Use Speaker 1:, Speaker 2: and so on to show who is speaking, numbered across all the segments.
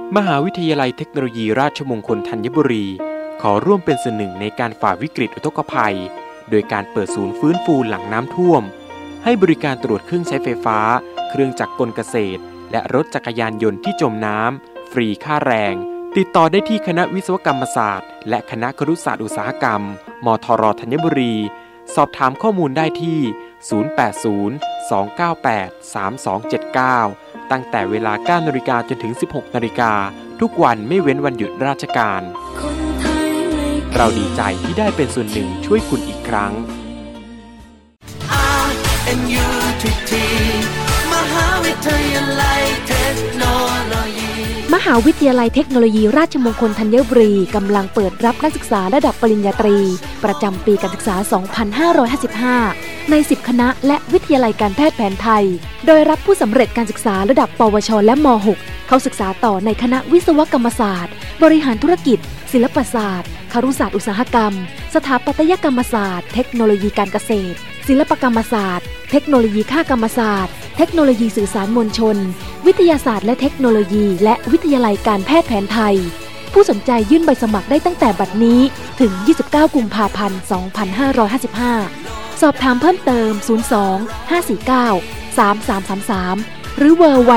Speaker 1: มหาวิทยาลัยเทคโนโลยีราชมงคลธัญบุรีขอร่วมเป็นส่วนหนึ่งในการฝ่าวิกฤตอุทกภัยโดยการเปิดศูนย์ฟื้นฟูหลังน้ำท่วมให้บริการตรวจเครื่องใช้ไฟฟ้าเครื่องจักรกลเกษตรและรถจักรยานยนต์ที่จมน้ำฟรีค่าแรงติดต่อได้ที่คณะวิศวกรรมศาสตร์และคณะครุศาสตร์อุตสาหกรรมมทรธัญบุรีสอบถามข้อมูลได้ที่ 080-298-3279 ตั้งแต่เวลา 9:00 นจนถึง 16:00 นทุกวันไม่เว้นวันหยุดราชการเราดีใจที่ได้เป็นส่วนหนึ่งช่วยคุณอีกครั้ง
Speaker 2: มหาวิทยาลัยเทคโนโลยีราชมงคลธัญบุรีกำลังเปิดรับนักศึกษาระดับปริญญาตรีประจำปีการศึกษา 2555 ใน 10 คณะและวิทยาลัยการแพทย์แผนไทยโดยรับผู้สำเร็จการศึกษาระดับปวชและม.6 เข้าศึกษาต่อในคณะวิศวกรรมศาสตร์บริหารธุรกิจศิลปศาสตร์ครุศาสตร์อุตสาหกรรมสถาปัตยกรรมศาสตร์เทคโนโลยีการเกษตรศิลปกรรมศาสตร์เทคโนโลยีค่ากรรมศาสตร์เทคโนโลยีสื่อสารมวลชนวิทยาศาสตร์และเทคโนโลยีและวิทยาลัยการแพทย์แผนไทยผู้สนใจยื่นใบสมัครได้ตั้งแต่บัดนี้ถึง 29 กุมภาพันธ์ 2555 สอบถามเพิ่มเติม 02-549-3333 หรือ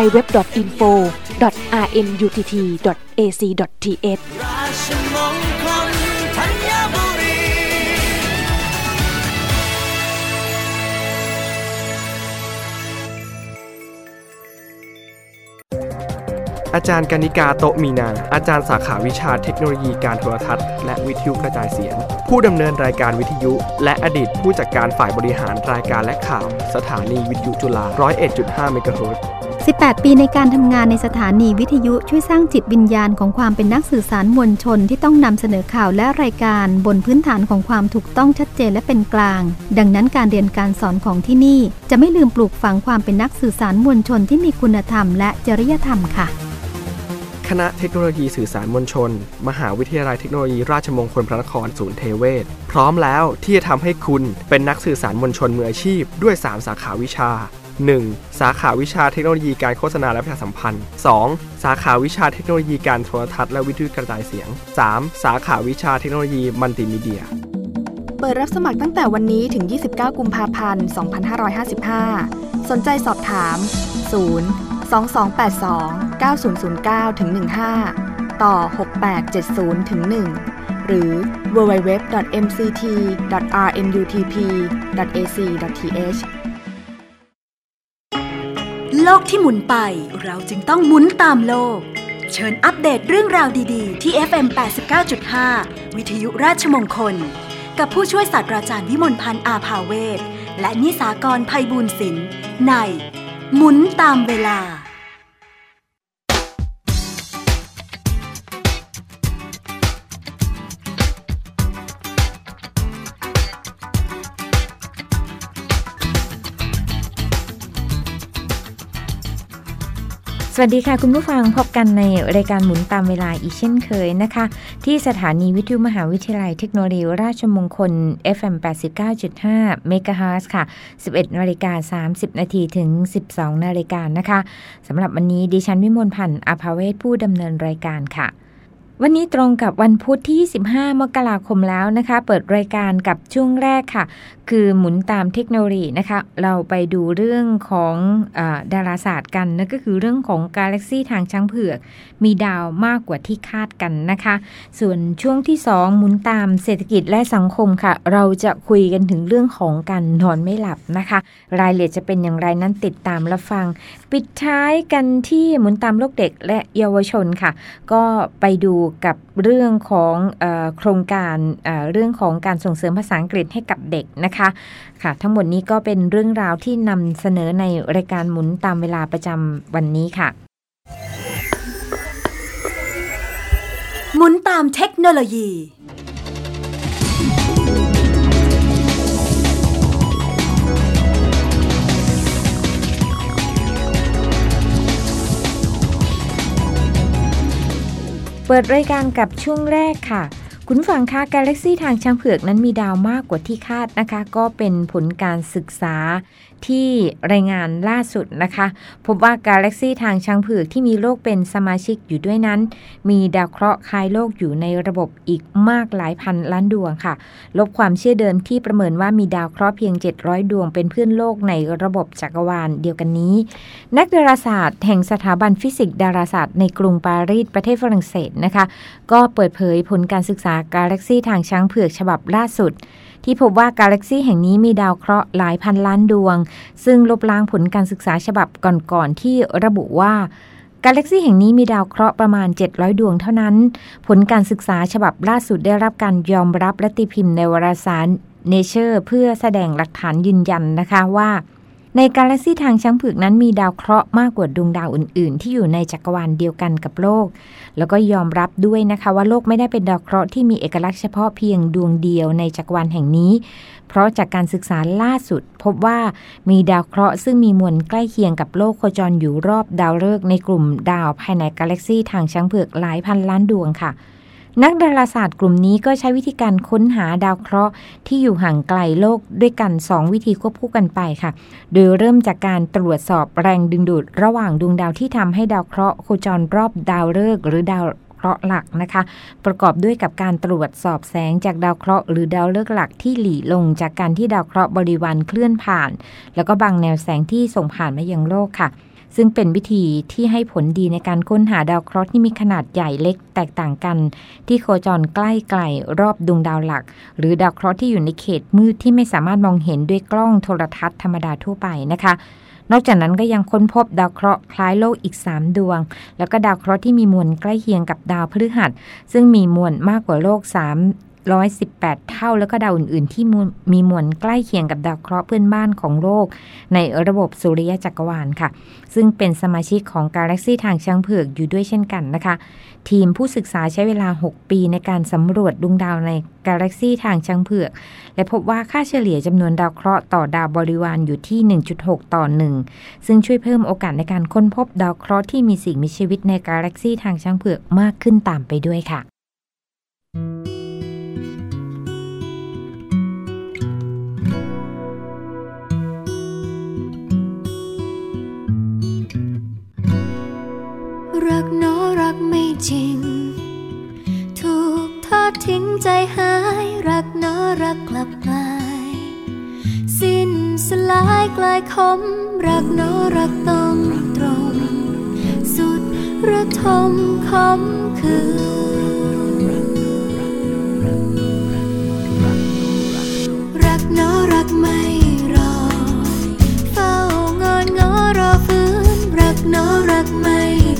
Speaker 2: www.info.rmutt.ac.th
Speaker 3: อาจารย์กนิกาโตมีนาอาจารย์สาขาวิชาเทคโนโลยีการโทรทัศน์และวิทยุกระจายเสียงผู้ดำเนินรายการวิทยุและอดีตผู้จัดการฝ่ายบริหารรายการและข่าวสถานีวิทยุจุฬา 101.5 เมกะเฮิรตซ์
Speaker 4: 18 ปีในการทำงานในสถานีวิทยุช่วยสร้างจิตวิญญาณของความเป็นนักสื่อสารมวลชนที่ต้องนำเสนอข่าวและรายการบนพื้นฐานของความถูกต้องชัดเจนและเป็นกลางดังนั้นการเรียนการสอนของที่นี่จะไม่ลืมปลูกฝังความเป็นนักสื่อสารมวลชนที่มีคุณธรรมและจริยธรรมค่ะ
Speaker 3: คณะเทคโนโลยีสื่อสารมวลชนมหาวิทยาลัยเทคโนโลยีราชมงคลพระนครศูนย์เทเวศพร้อมแล้วที่จะทำให้คุณเป็นนักสื่อสารมวลชนมืออาชีพด้วย3สาขาวิชา 1. สาขาวิชาเทคโนโลยีการโฆษณาและประชาสัมพันธ์ 2. สาขาวิชาเทคโนโลยีการโทรทัศน์และวิทยุกระจายเสียง 3. สาขาวิชาเทคโนโลยีมัลติมีเดีย
Speaker 5: เปิดรับสมัครตั้งแต่วันนี้ถึง 29 กุมภาพันธ์ 2555 สนใจสอบถาม 022829009-15 ต่อ 6870-1 หรือ www.mct.rmutp.ac.th
Speaker 6: โลกที่หมุนไปเราจึงต้องหมุนตามโลกเชิญอัปเดตเรื่องราวดีๆที่ FM 89.5 วิทยุราชมงคลกับผู้ช่วยศาสตราจารย์วิมลพันธ์อาภาเวชและนิสากรไพบูลย์ศิลป์ในหมุนตามเวลา
Speaker 7: สวัสดีค่ะคุณผู้ฟังพบกันในรายการหมุนตามเวลาอีกเช่นเคยนะคะที่สถานีวิทยุมหาวิทยาลัยเทคโนโลยีราชมงคล FM 89.5 เมกะเฮิรตซ์ค่ะ 11:30 นถึง 12:00 นนะคะสำหรับวันนี้ดิฉันวิมลพันธ์อาภาเวชผู้ดำเนินรายการค่ะวันนี้ตรงกับวันพุธที่25 มกราคมแล้วนะคะเปิดรายการกับช่วงแรกค่ะคือหมุนตามเทคโนโลยีนะคะเราไปดูเรื่องของดาราศาสตร์กันนั่นก็คือเรื่องของกาแล็กซี่ทางช้างเผือกมีดาวมากกว่าที่คาดกันนะคะส่วนช่วงที่2หมุนตามเศรษฐกิจและสังคมค่ะเราจะคุยกันถึงเรื่องของการนอนไม่หลับนะคะรายละเอียดจะเป็นอย่างไรนั้นติดตามรับฟังปิดท้ายกันที่หมุนตามโลกเด็กและเยาวชนค่ะก็ไปดูกับเรื่องของโครงการเรื่องของการส่งเสริมภาษาอังกฤษให้กับเด็กนะคะค่ะทั้งหมดนี้ก็เป็นเรื่องราวที่นำเสนอในรายการหมุนตามเวลาประจำวันนี้ค่ะ
Speaker 6: หมุนตามเทคโนโลยี
Speaker 7: เปิดรายการกับช่วงแรกค่ะคุณฟังคะกาแล็กซี่ทางช้างเผือกนั้นมีดาวมากกว่าที่คาดนะคะก็เป็นผลการศึกษาที่รายงานล่าสุดนะคะพบว่ากาแล็กซีทางช้างเผือกที่มีโลกเป็นสมาชิกอยู่ด้วยนั้นมีดาวเคราะห์คล้ายโลกอยู่ในระบบอีกมากหลายพันล้านดวงค่ะลบความเชื่อเดิมที่ประเมินว่ามีดาวเคราะห์เพียง700ดวงเป็นเพื่อนโลกในระบบจักรวาลเดียวกันนี้นักดาราศาสตร์แห่งสถาบันฟิสิกส์ดาราศาสตร์ในกรุงปารีสประเทศฝรั่งเศสนะคะก็เปิดเผยผลการศึกษากาแล็กซีทางช้างเผือกฉบับล่าสุดที่พบว่ากาแล็กซีแห่งนี้มีดาวเคราะห์หลายพันล้านดวงซึ่งลบล้างผลการศึกษาฉบับก่อนๆที่ระบุว่ากาแล็กซีแห่งนี้มีดาวเคราะห์ประมาณ700ดวงเท่านั้นผลการศึกษาฉบับล่าสุดได้รับการยอมรับและตีพิมพ์ในวารสาร Nature เพื่อแสดงหลักฐานยืนยันนะคะว่าในกาแล็กซีทางช้างเผือกนั้นมีดาวเคราะห์มากกว่าดวงดาวอื่นๆที่อยู่ในจักรวาลเดียวกันกับโลกแล้วก็ยอมรับด้วยนะคะว่าโลกไม่ได้เป็นดาวเคราะห์ที่มีเอกลักษณ์เฉพาะเพียงดวงเดียวในจักรวาลแห่งนี้เพราะจากการศึกษาล่าสุดพบว่ามีดาวเคราะห์ซึ่งมีมวลใกล้เคียงกับโลกโคจรอยู่รอบดาวฤกษ์ในกลุ่มดาวภายในกาแล็กซีทางช้างเผือกหลายพันล้านดวงค่ะนักดาราศาสตร์กลุ่มนี้ก็ใช้วิธีการค้นหาดาวเคราะห์ที่อยู่ห่างไกลโลกด้วยกัน2วิธีควบคู่กันไปค่ะโดยเริ่มจากการตรวจสอบแรงดึงดูดระหว่างดวงดาวที่ทำให้ดาวเคราะห์โคจรรอบดาวฤกษ์หรือดาวเคราะห์หลักนะคะประกอบด้วยกับการตรวจสอบแสงจากดาวเคราะห์หรือดาวฤกษ์หลักที่หลีลงจากการที่ดาวเคราะห์บริวารเคลื่อนผ่านแล้วก็บังแนวแสงที่ส่งผ่านมายังโลกค่ะซึ่งเป็นวิธีที่ให้ผลดีในการค้นหาดาวเคราะห์ที่มีขนาดใหญ่เล็กแตกต่างกันที่โคจรใกล้ไกลรอบดวงดาวหลักหรือดาวเคราะห์ที่อยู่ในเขตมืดที่ไม่สามารถมองเห็นด้วยกล้องโทรทัศน์ธรรมดาทั่วไปนะคะนอกจากนั้นก็ยังค้นพบดาวเคราะห์คล้ายโลกอีก3ดวงแล้วก็ดาวเคราะห์ที่มีมวลใกล้เคียงกับดาวพฤหัสซึ่งมีมวลมากกว่าโลก118เท่าแล้วก็ดาวอื่นๆที่มีมวลใกล้เคียงกับดาวเคราะห์เพื่อนบ้านของโลกในระบบสุริยะจักรวาลค่ะซึ่งเป็นสมาชิกของกาแล็กซีทางช้างเผือกอยู่ด้วยเช่นกันนะคะทีมผู้ศึกษาใช้เวลา6ปีในการสำรวจดวงดาวในกาแล็กซีทางช้างเผือกและพบว่าค่าเฉลี่ยจำนวนดาวเคราะห์ต่อดาวบริวารอยู่ที่ 1.6 ต่อ 1ซึ่งช่วยเพิ่มโอกาสในการค้นพบดาวเคราะห์ที่มีสิ่งมีชีวิตในกาแล็กซีทางช้างเผือกมากขึ้นตามไปด้วยค่ะ
Speaker 8: รักน้อรักไม่จริงถูกทอดทิ้งใจหายรักน้อรักกลับกลายสิ้นสลายกลายคมรักน้อรักต้องตรงสุดระทมคมคือรักน้อรักไม่รอเฝ้างอนง้อรอฟื้นรักน้อรักไม่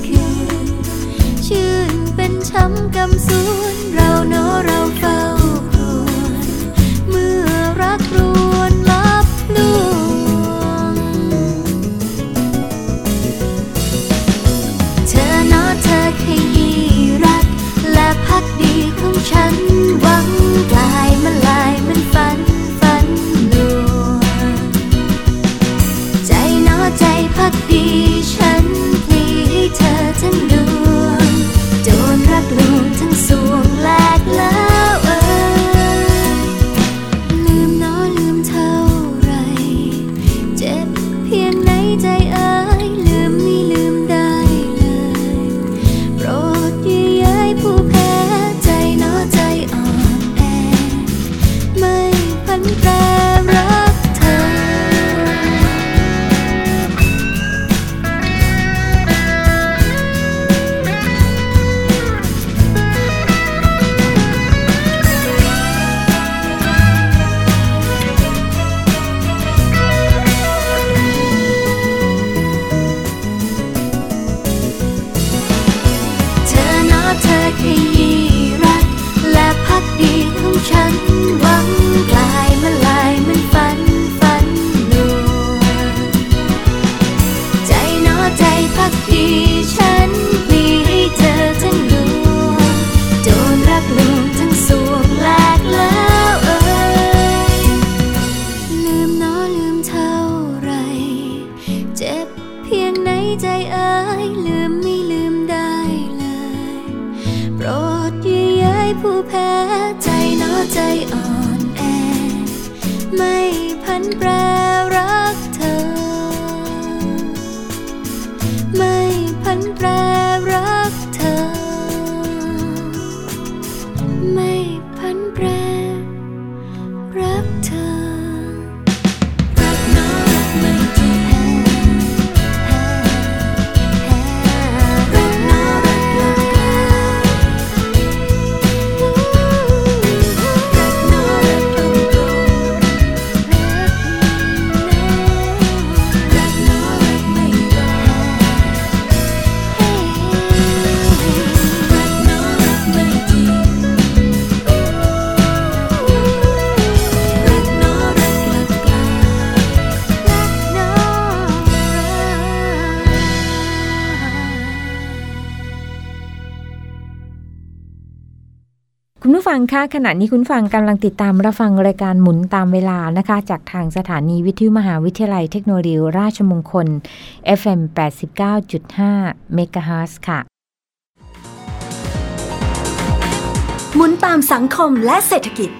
Speaker 8: ชื่นเป็นช้ำกำสวนเราเนาะเราเฝ้าครวญเมื่อรักรวนลับลวงเธอเนาะเธอขยี้รักและพักดีของฉันหวังกลายมันลายมันฝันลวงใจเนาะใจพักดีฉันพลีให้เธอทั้งดวงโดนรักลวงทั้งสวงแหลกแล้วลืมน้อลืมเท่าไรเจ็บเพียงไหนใจเอ่ยลืมไม่ลืมได้เลยโปรดเยื่อใยผู้แพ้ใจน้อใจอ่อนแอไม่พันแปรรักเธอเธอขยี้รักและพักดีของฉันหวังกลายมันลายมันฝันลวงใจน้อใจพักดีฉันพลีให้เธอทั้งดวงโดนรักลวงทั้งสวงแหลกแล้วลืมน้อลืมเท่าไรเจ็บเพียงไหนใจเอ่ยลืมไม่ลืมได้โปรดเยื่อใยผู้แพ้ใจน้อใจอ่อนแอไม่พันแปรรักเธอ
Speaker 7: คุณผู้ฟังคะขณะนี้คุณฟังกำลังติดตามรับฟังรายการหมุนตามเวลานะคะจากทางสถานีวิทยุมหาวิทยาลัยเทคโนโลยีราชมงคล FM 89.5 เมกะเฮิรตซ์ค่ะ
Speaker 6: หมุนตามสังคมและเศรษฐกิจ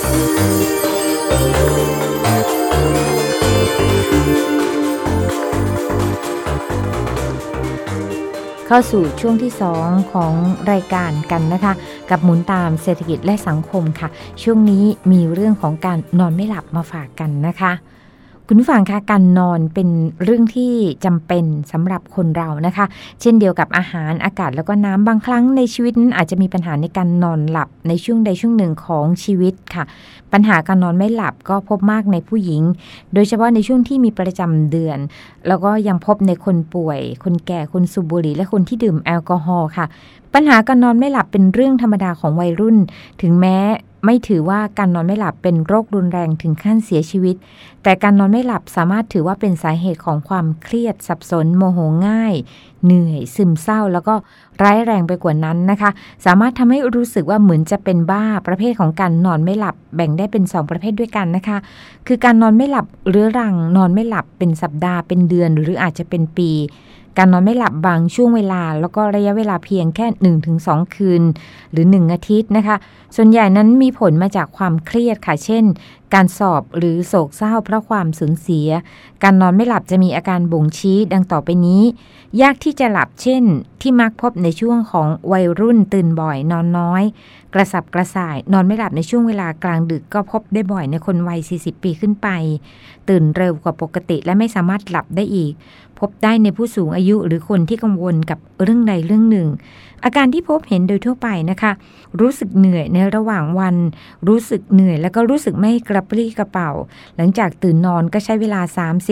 Speaker 7: เข้าสู่ช่วงที่2ของรายการกันนะคะกับหมุนตามเศรษฐกิจและสังคมค่ะช่วงนี้มีเรื่องของการนอนไม่หลับมาฝากกันนะคะคุณผู้ฟังคะการนอนเป็นเรื่องที่จำเป็นสำหรับคนเรานะคะเช่นเดียวกับอาหารอากาศแล้วก็น้ำบางครั้งในชีวิตนั้นอาจจะมีปัญหาในการนอนหลับในช่วงใดช่วงหนึ่งของชีวิตค่ะปัญหาการนอนไม่หลับก็พบมากในผู้หญิงโดยเฉพาะในช่วงที่มีประจำเดือนแล้วก็ยังพบในคนป่วยคนแก่คนสูบบุหรี่และคนที่ดื่มแอลกอฮอล์ค่ะปัญหาการนอนไม่หลับเป็นเรื่องธรรมดาของวัยรุ่นถึงแม้ไม่ถือว่าการนอนไม่หลับเป็นโรครุนแรงถึงขั้นเสียชีวิตแต่การนอนไม่หลับสามารถถือว่าเป็นสาเหตุของความเครียดสับสนโมโหง่ายเหนื่อยซึมเศร้าแล้วก็ร้ายแรงไปกว่านั้นนะคะสามารถทำให้รู้สึกว่าเหมือนจะเป็นบ้าประเภทของการนอนไม่หลับแบ่งได้เป็น2ประเภทด้วยกันนะคะคือการนอนไม่หลับเรื้อรังนอนไม่หลับเป็นสัปดาห์เป็นเดือนหรืออาจจะเป็นปีการนอนไม่หลับบางช่วงเวลาแล้วก็ระยะเวลาเพียงแค่ 1-2 คืนหรือ1อาทิตย์นะคะส่วนใหญ่นั้นมีผลมาจากความเครียดค่ะเช่นการสอบหรือโศกเศร้าเพราะความสูญเสียการนอนไม่หลับจะมีอาการบ่งชี้ดังต่อไปนี้ยากที่จะหลับเช่นที่มักพบในช่วงของวัยรุ่นตื่นบ่อยนอนน้อยกระสับกระส่ายนอนไม่หลับในช่วงเวลากลางดึกก็พบได้บ่อยในคนวัย40ปีขึ้นไปตื่นเร็วกว่าปกติและไม่สามารถหลับได้อีกพบได้ในผู้สูงอายุหรือคนที่กังวลกับเรื่องใดเรื่องหนึ่งอาการที่พบเห็นโดยทั่วไปนะคะรู้สึกเหนื่อยในระหว่างวันรู้สึกเหนื่อยแล้วก็รู้สึกไม่กระปรี้กระเป๋าหลังจากตื่นนอนก็ใช้เวลา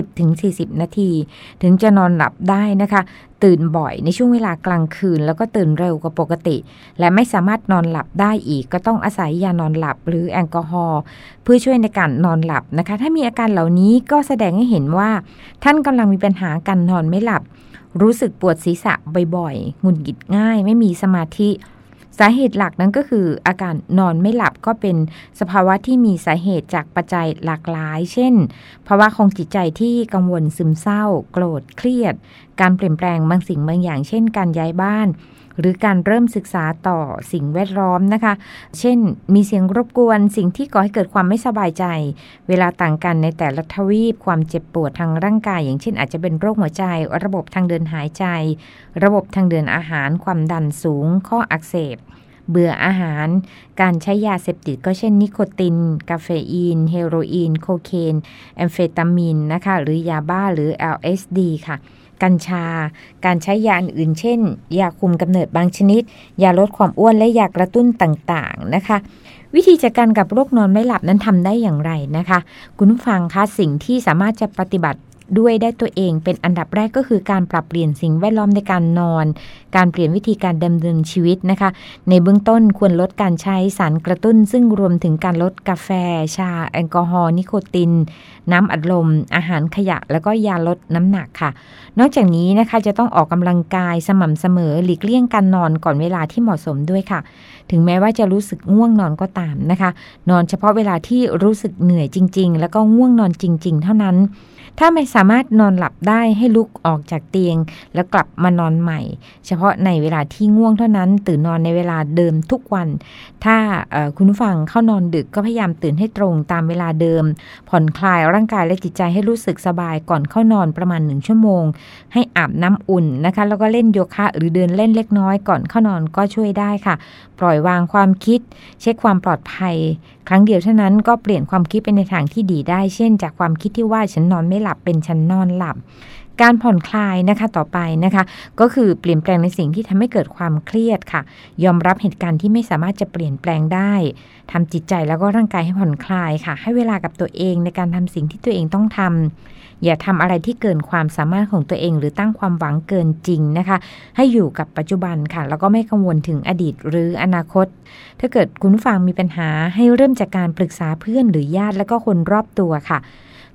Speaker 7: 30-40 นาทีถึงจะนอนหลับได้นะคะตื่นบ่อยในช่วงเวลากลางคืนแล้วก็ตื่นเร็วกว่าปกติและไม่สามารถนอนหลับได้อีกก็ต้องอาศัยยานอนหลับหรือแอลกอฮอล์เพื่อช่วยในการนอนหลับนะคะถ้ามีอาการเหล่านี้ก็แสดงให้เห็นว่าท่านกำลังมีปัญหาการนอนไม่หลับรู้สึกปวดศีรษะบ่อยๆหงุดหงิดง่ายไม่มีสมาธิสาเหตุหลักนั้นก็คืออาการนอนไม่หลับก็เป็นสภาวะที่มีสาเหตุจากปัจจัยหลากหลายเช่นภาวะของจิตใจที่กังวลซึมเศร้าโกรธเครียดการเปลี่ยนแปลงบางสิ่งบางอย่างเช่นการย้ายบ้านหรือการเริ่มศึกษาต่อสิ่งแวดล้อมนะคะเช่นมีเสียงรบกวนสิ่งที่ก่อให้เกิดความไม่สบายใจเวลาต่างกันในแต่ละทวีปความเจ็บปวดทางร่างกายอย่างเช่นอาจจะเป็นโรคหัวใจระบบทางเดินหายใจระบบทางเดินอาหารความดันสูงข้ออักเสบเบื่ออาหารการใช้ยาเสพติดก็เช่นนิโคตินกาเฟอีนเฮโรอีนโคเคนแอมเฟตามีนนะคะหรือยาบ้าหรือ LSD ค่ะกัญชาการใช้ยาอื่นเช่นยาคุมกำเนิดบางชนิดยาลดความอ้วนและยากระตุ้นต่างๆนะคะวิธีจัดการกับโรคนอนไม่หลับนั้นทำได้อย่างไรนะคะคุณผู้ฟังคะสิ่งที่สามารถจะปฏิบัติด้วยได้ตัวเองเป็นอันดับแรกก็คือการปรับเปลี่ยนสิ่งแวดล้อมในการนอนการเปลี่ยนวิธีการดำเนินชีวิตนะคะในเบื้องต้นควรลดการใช้สารกระตุ้นซึ่งรวมถึงการลดกาแฟชาแอลกอฮอล์นิโคตินน้ำอัดลมอาหารขยะแล้วก็ยาลดน้ำหนักค่ะนอกจากนี้นะคะจะต้องออกกำลังกายสม่ำเสมอหลีกเลี่ยงการนอนก่อนเวลาที่เหมาะสมด้วยค่ะถึงแม้ว่าจะรู้สึกง่วงนอนก็ตามนะคะนอนเฉพาะเวลาที่รู้สึกเหนื่อยจริงๆแล้วก็ง่วงนอนจริงๆเท่านั้นถ้าไม่สามารถนอนหลับได้ให้ลุกออกจากเตียงแล้วกลับมานอนใหม่เฉพาะในเวลาที่ง่วงเท่านั้นตื่นนอนในเวลาเดิมทุกวันถ้าคุณผู้ฟังเข้านอนดึกก็พยายามตื่นให้ตรงตามเวลาเดิมผ่อนคลายร่างกายและจิตใจให้รู้สึกสบายก่อนเข้านอนประมาณ1ชั่วโมงให้อาบน้ำอุ่นนะคะแล้วก็เล่นโยคะหรือเดินเล่นเล็กน้อยก่อนเข้านอนก็ช่วยได้ค่ะปล่อยวางความคิดเช็คความปลอดภัยครั้งเดียวเท่านั้นก็เปลี่ยนความคิดไปในทางที่ดีได้เช่นจากความคิดที่ว่าฉันนอนไม่หลับเป็นฉันนอนหลับการผ่อนคลายนะคะต่อไปนะคะก็คือเปลี่ยนแปลงในสิ่งที่ทำให้เกิดความเครียดค่ะยอมรับเหตุการณ์ที่ไม่สามารถจะเปลี่ยนแปลงได้ทำจิตใจแล้วก็ร่างกายให้ผ่อนคลายค่ะให้เวลากับตัวเองในการทำสิ่งที่ตัวเองต้องทำอย่าทำอะไรที่เกินความสามารถของตัวเองหรือตั้งความหวังเกินจริงนะคะให้อยู่กับปัจจุบันค่ะแล้วก็ไม่กังวลถึงอดีตหรืออนาคตถ้าเกิดคุณผู้ฟังมีปัญหาให้เริ่มจากการปรึกษาเพื่อนหรือญาติและก็คนรอบตัวค่ะ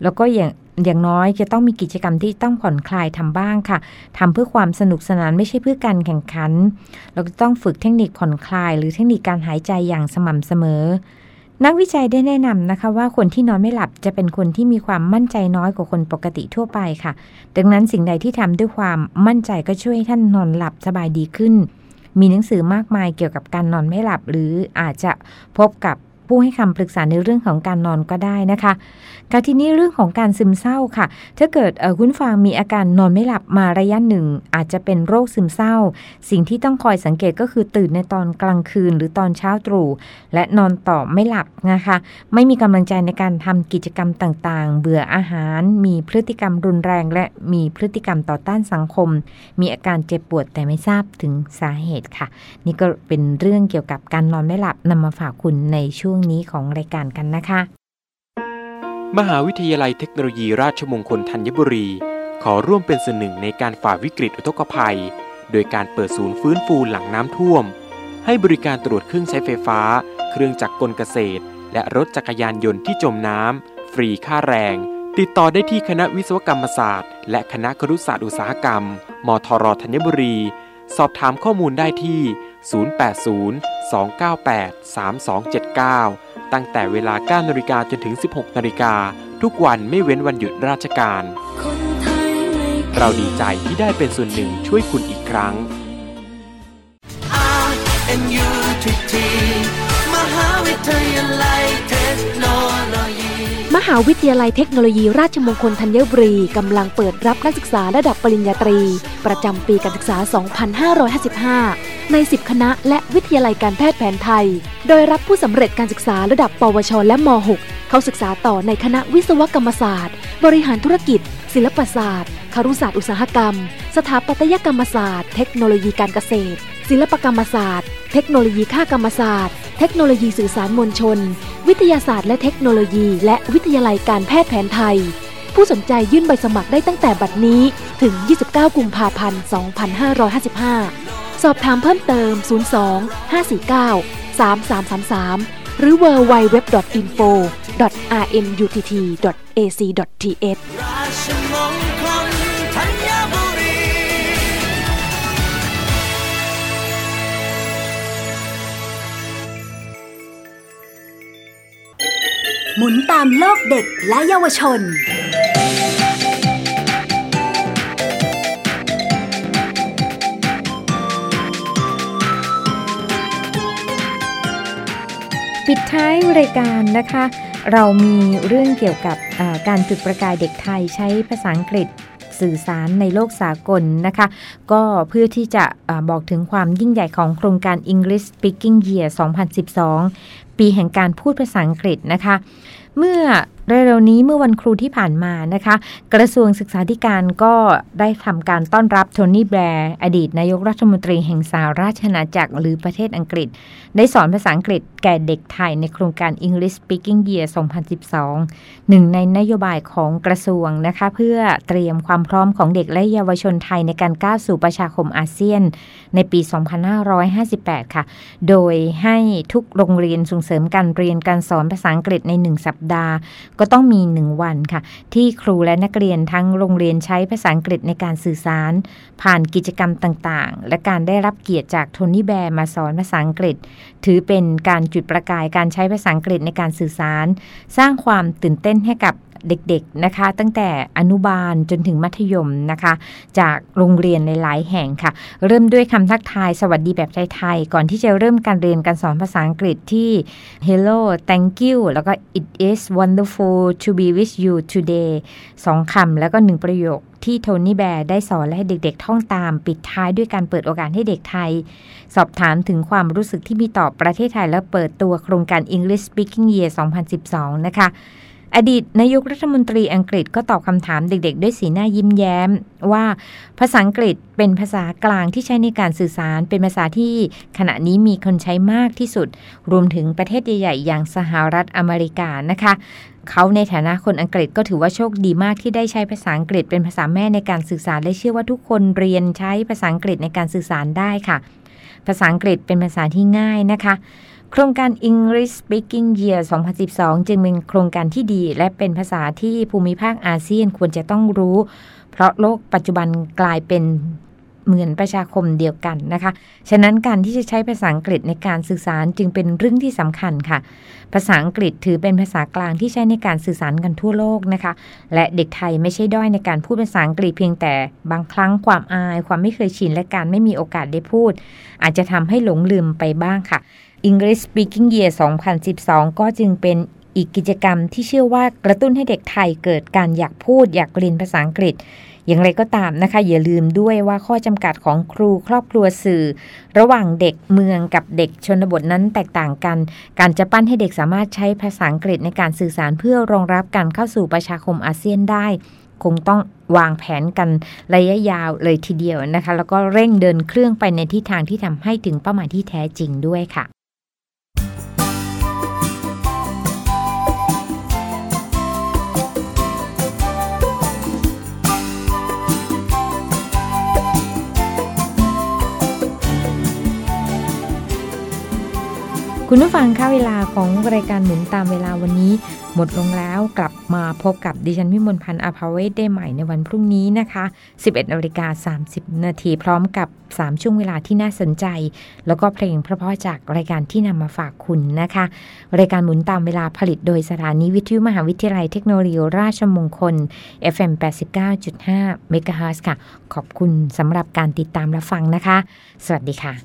Speaker 7: แล้วก็อย่างน้อยจะต้องมีกิจกรรมที่ต้องผ่อนคลายทำบ้างค่ะทำเพื่อความสนุกสนานไม่ใช่เพื่อการแข่งขันเราก็ต้องฝึกเทคนิคผ่อนคลายหรือเทคนิคการหายใจอย่างสม่ำเสมอนักวิจัยได้แนะนำนะคะว่าคนที่นอนไม่หลับจะเป็นคนที่มีความมั่นใจน้อยกว่าคนปกติทั่วไปค่ะดังนั้นสิ่งใดที่ทำด้วยความมั่นใจก็ช่วยให้ท่านนอนหลับสบายดีขึ้นมีหนังสือมากมายเกี่ยวกับการนอนไม่หลับหรืออาจจะพบกับผู้ให้คำปรึกษาในเรื่องของการนอนก็ได้นะคะการทีนี้เรื่องของการซึมเศร้าค่ะถ้าเกิดคุณฟังมีอาการนอนไม่หลับมาระยะหนึ่งอาจจะเป็นโรคซึมเศร้าสิ่งที่ต้องคอยสังเกตก็คือตื่นในตอนกลางคืนหรือตอนเช้าตรู่และนอนต่อไม่หลับนะคะไม่มีกำลังใจในการทำกิจกรรมต่างๆเบื่ออาหารมีพฤติกรรมรุนแรงและมีพฤติกรรมต่อต้านสังคมมีอาการเจ็บปวดแต่ไม่ทราบถึงสาเหตุค่ะนี่ก็เป็นเรื่องเกี่ยวกับการนอนไม่หลับนำมาฝากคุณในช่วงนี้ของรายการกันนะคะ
Speaker 1: มหาวิทยาลัยเทคโนโลยีราชมงคลธัญบุรีขอร่วมเป็นส่วนหนึ่งในการฝ่าวิกฤตอุทกภัยโดยการเปิดศูนย์ฟื้นฟูหลังน้ำท่วมให้บริการตรวจเครื่องใช้ไฟฟ้าเครื่องจักรกลเกษตรและรถจักรยานยนต์ที่จมน้ำฟรีค่าแรงติดต่อได้ที่คณะวิศวกรรมศาสตร์และคณะครุศาสตร์อุตสาหกรรมมทรธัญบุรีสอบถามข้อมูลได้ที่0802983279ตั้งแต่เวลา 9 นาฬิกาจนถึง 16 นาฬิกาทุกวันไม่เว้นวันหยุดราชการเราดีใจที่ได้เป็นส่วนหนึ่งช่วยคุณอีกครั้ง
Speaker 9: RNUTT มหาวิทยาลัยเทคโนโลยี
Speaker 2: มหาวิทยาลัยเทคโนโลยีราชมงคลธัญบุรีกำลังเปิดรับนักศึกษาระดับปริญญาตรีประจำปีการศึกษา 2555 ใน 10 คณะและวิทยาลัยการแพทย์แผนไทยโดยรับผู้สำเร็จการศึกษาระดับปวชและม.6 เข้าศึกษาต่อในคณะวิศวกรรมศาสตร์บริหารธุรกิจศิลปศาสตร์ครุศาสตร์อุตสาหกรรมสถาปัตยกรรมศาสตร์เทคโนโลยีการเกษตรศิลปกรรมศาสตร์เทคโนโลยีค่ากรรมศาสตร์เทคโนโลยีสื่อสารมวลชนวิทยาศาสตร์และเทคโนโลยีและวิทยาลัยการแพทย์แผนไทยผู้สนใจยื่นใบสมัครได้ตั้งแต่บัดนี้ถึง 29 กุมภาพันธ์ 2555 สอบถามเพิ่มเติม 02-549-3333 หรือ www.info.rnutt.ac.th
Speaker 9: ราชมงคลธัญบุรี
Speaker 6: หมุนตามโลกเด็กและเยาวชน
Speaker 7: ปิดท้ายรายการนะคะเรามีเรื่องเกี่ยวกับการจุดประกายเด็กไทยใช้ภาษาอังกฤษสื่อสารในโลกสากลนะคะก็เพื่อที่จะบอกถึงความยิ่งใหญ่ของโครงการ English Speaking Year 2012 ปีแห่งการพูดภาษาอังกฤษนะคะเมื่อเร็วๆนี้เมื่อวันครูที่ผ่านมานะคะกระทรวงศึกษาธิการก็ได้ทำการต้อนรับโทนี่แบร์อดีตนายกรัฐมนตรีแห่งสหราชอาณาจักรหรือประเทศอังกฤษได้สอนภาษาอังกฤษแก่เด็กไทยในโครงการ English Speaking Year 2012 หนึ่งในนโยบายของกระทรวงนะคะเพื่อเตรียมความพร้อมของเด็กและเยาวชนไทยในการก้าวสู่ประชาคมอาเซียนในปี 2558 ค่ะโดยให้ทุกโรงเรียนส่งเสริมการเรียนการสอนภาษาอังกฤษใน1สัปดาห์ก็ต้องมี1วันค่ะที่ครูและนักเรียนทั้งโรงเรียนใช้ภาษาอังกฤษในการสื่อสารผ่านกิจกรรมต่างๆและการได้รับเกียรติจากโทนี่แบร์มาสอนภาษาอังกฤษถือเป็นการจุดประกายการใช้ภาษาอังกฤษในการสื่อสารสร้างความตื่นเต้นให้กับเด็กๆนะคะตั้งแต่อนุบาลจนถึงมัธยมนะคะจากโรงเรียนหลายๆแห่งค่ะเริ่มด้วยคำทักทายสวัสดีแบบไทยๆก่อนที่จะเริ่มการเรียนการสอนภาษาอังกฤษที่ Hello Thank you แล้วก็ It is wonderful to be with you today 2 คำแล้วก็1ประโยคที่โทนี่แบร์ได้สอนและให้เด็กๆท่องตามปิดท้ายด้วยการเปิดโอกาสให้เด็กไทยสอบถามถึงความรู้สึกที่มีต่อประเทศไทยและเปิดตัวโครงการ English Speaking Year 2012 นะคะอดีตนายกรัฐมนตรีอังกฤษก็ตอบคำถามเด็กๆด้วยสีหน้ายิ้มแย้มว่าภาษาอังกฤษเป็นภาษากลางที่ใช้ในการสื่อสารเป็นภาษาที่ขณะนี้มีคนใช้มากที่สุดรวมถึงประเทศใหญ่ๆอย่างสหรัฐอเมริกานะคะเขาในฐานะคนอังกฤษก็ถือว่าโชคดีมากที่ได้ใช้ภาษาอังกฤษเป็นภาษาแม่ในการสื่อสารและเชื่อว่าทุกคนเรียนใช้ภาษาอังกฤษในการสื่อสารได้ค่ะภาษาอังกฤษเป็นภาษาที่ง่ายนะคะโครงการ English Speaking Year 2012 จึงเป็นโครงการที่ดีและเป็นภาษาที่ภูมิภาคอาเซียนควรจะต้องรู้เพราะโลกปัจจุบันกลายเป็นเหมือนประชาคมเดียวกันนะคะฉะนั้นการที่จะใช้ภาษาอังกฤษในการสื่อสารจึงเป็นเรื่องที่สำคัญค่ะภาษาอังกฤษถือเป็นภาษากลางที่ใช้ในการสื่อสารกันทั่วโลกนะคะและเด็กไทยไม่ใช่ด้อยในการพูดภาษาอังกฤษเพียงแต่บางครั้งความอายความไม่เคยชินและการไม่มีโอกาสได้พูดอาจจะทำให้หลงลืมไปบ้างค่ะ English Speaking Year 2012 ก็จึงเป็นอีกกิจกรรมที่เชื่อว่ากระตุ้นให้เด็กไทยเกิดการอยากพูดอยากเรียนภาษาอังกฤษอย่างไรก็ตามนะคะอย่าลืมด้วยว่าข้อจำกัดของครูครอบครัวสื่อระหว่างเด็กเมืองกับเด็กชนบทนั้นแตกต่างกันการจะปั้นให้เด็กสามารถใช้ภาษาอังกฤษในการสื่อสารเพื่อรองรับการเข้าสู่ประชาคมอาเซียนได้คงต้องวางแผนกันระยะยาวเลยทีเดียวนะคะแล้วก็เร่งเดินเครื่องไปในทิศทางที่ทำให้ถึงเป้าหมายที่แท้จริงด้วยค่ะคุณผู้ฟังคะเวลาของรายการหมุนตามเวลาวันนี้หมดลงแล้วกลับมาพบกับดิฉันวิมลพันธ์อาภาเวศได้ใหม่ในวันพรุ่งนี้นะคะ 11:30 น.พร้อมกับ3ช่วงเวลาที่น่าสนใจแล้วก็เพลงเพราะๆจากรายการที่นำมาฝากคุณนะคะรายการหมุนตามเวลาผลิตโดยสถานีวิทยุมหาวิทยาลัยเทคโนโลยีราชมงคล FM 89.5 เมกะเฮิรตซ์ค่ะขอบคุณสำหรับการติดตามรับฟังนะคะสวัสดีค่ะ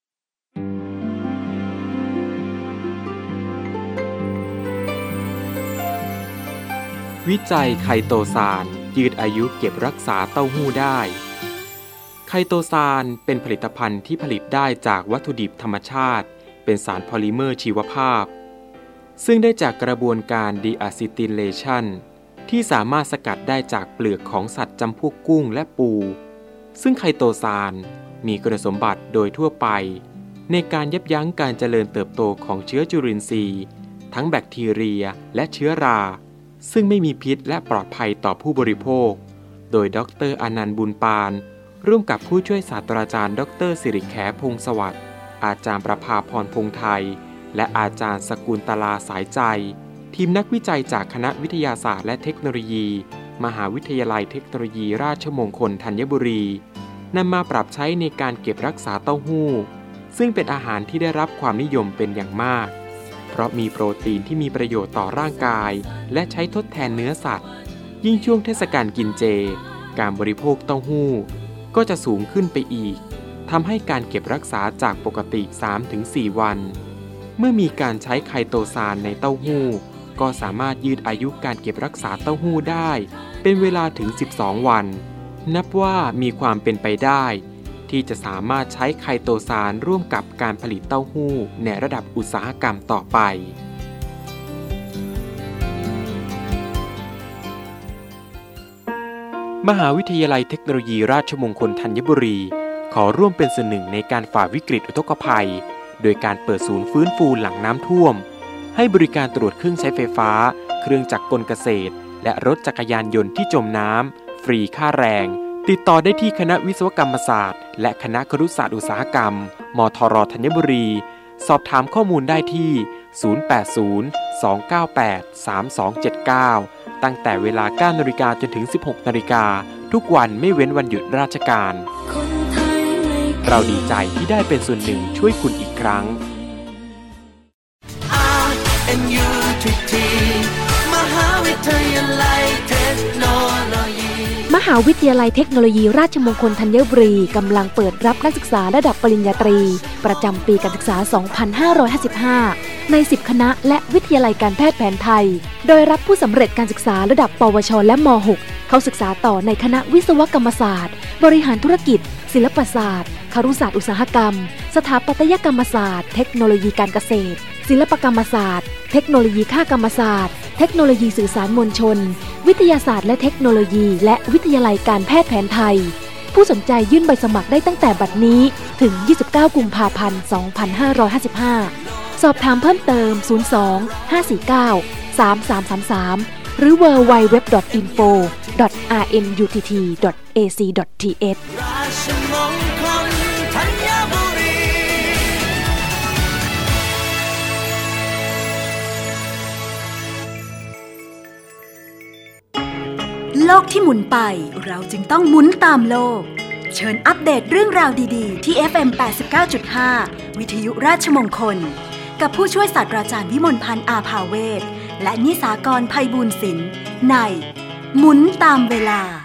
Speaker 1: วิจัยไคโตซานยืดอายุเก็บรักษาเต้าหู้ได้ไคโตซานเป็นผลิตภัณฑ์ที่ผลิตได้จากวัตถุดิบธรรมชาติเป็นสารพอลิเมอร์ชีวภาพซึ่งได้จากกระบวนการดีอะซิติเลชันที่สามารถสกัดได้จากเปลือกของสัตว์จำพวกกุ้งและปูซึ่งไคโตซานมีคุณสมบัติโดยทั่วไปในการยับยั้งการเจริญเติบโตของเชื้อจุลินทรีย์ทั้งแบคทีเรียและเชื้อราซึ่งไม่มีพิษและปลอดภัยต่อผู้บริโภคโดยดร.อนันต์บุญปานร่วมกับผู้ช่วยศาสตราจารย์ดร.สิริแขพงษ์สวัสดิ์อาจารย์ประภาพรพงษ์ไทยและอาจารย์สกุลตลาสายใจทีมนักวิจัยจากคณะวิทยาศาสตร์และเทคโนโลยีมหาวิทยาลัยเทคโนโลยีราชมงคลธัญบุรีนำมาปรับใช้ในการเก็บรักษาเต้าหู้ซึ่งเป็นอาหารที่ได้รับความนิยมเป็นอย่างมากเพราะมีโปรตีนที่มีประโยชน์ต่อร่างกายและใช้ทดแทนเนื้อสัตว์ยิ่งช่วงเทศกาลกินเจการบริโภคเต้าหู้ก็จะสูงขึ้นไปอีกทำให้การเก็บรักษาจากปกติ 3-4 วันเมื่อมีการใช้ไคโตซานในเต้าหู้ก็สามารถยืดอายุการเก็บรักษาเต้าหู้ได้เป็นเวลาถึง12 วันนับว่ามีความเป็นไปได้ที่จะสามารถใช้ไคโตซานร่วมกับการผลิตเต้าหู้ในระดับอุตสาหกรรมต่อไปมหาวิทยาลัยเทคโนโลยีราชมงคลธัญบุรีขอร่วมเป็นส่วนหนึ่งในการฝ่าวิกฤตอุทกภัยโดยการเปิดศูนย์ฟื้นฟูหลังน้ำท่วมให้บริการตรวจเครื่องใช้ไฟฟ้าเครื่องจักรกลเกษตรและรถจักรยานยนต์ที่จมน้ำฟรีค่าแรงติดต่อได้ที่คณะวิศวกรรมศาสตร์และคณะครุศาสตร์อุตสาหกรรมมทรธัญบุรีสอบถามข้อมูลได้ที่0802983279ตั้งแต่เวลา 9:00 นจนถึง 16:00 นทุกวันไม่เว้นวันหยุดราชการเราดีใจที่ได้เป็นส่วนหนึ่งช่วยคุณอีกครั้ง
Speaker 9: RNUTT มหาวิทยาลัยเทคโนโลยี
Speaker 2: มหาวิทยาลัยเทคโนโลยีราชมงคลธัญบุรีกำลังเปิดรับนักศึกษาระดับปริญญาตรีประจำปีการศึกษา 2555 ใน 10 คณะและวิทยาลัยการแพทย์แผนไทยโดยรับผู้สำเร็จการศึกษาระดับปวชและม.6 เข้าศึกษาต่อในคณะวิศวกรรมศาสตร์บริหารธุรกิจศิลปศาสตร์ครุศาสตร์อุตสาหกรรมสถาปัตยกรรมศาสตร์เทคโนโลยีการเกษตรศิลปกรรมศาสตร์เทคโนโลยีข่ากรรมศาสตร์เทคโนโลยีสื่อสารมวลชนวิทยาศาสตร์และเทคโนโลยีและวิทยาลัยการแพทย์แผนไทยผู้สนใจยื่นใบสมัครได้ตั้งแต่บัดนี้ถึง 29 กุมภาพันธ์ 2555 สอบถามเพิ่มเติม 02-549-3333 หรือ www.info.rnutt.ac.th
Speaker 9: ราชมงคลธัญบุรี
Speaker 6: โลกที่หมุนไปเราจึงต้องหมุนตามโลกเชิญอัปเดตเรื่องราวดีๆที่ FM 89.5 วิทยุราชมงคลกับผู้ช่วยศาสตราจารย์วิมลพันธ์อาภาเวศและนิสากรไพบูลย์ศิลป์ในหมุนตามเวลา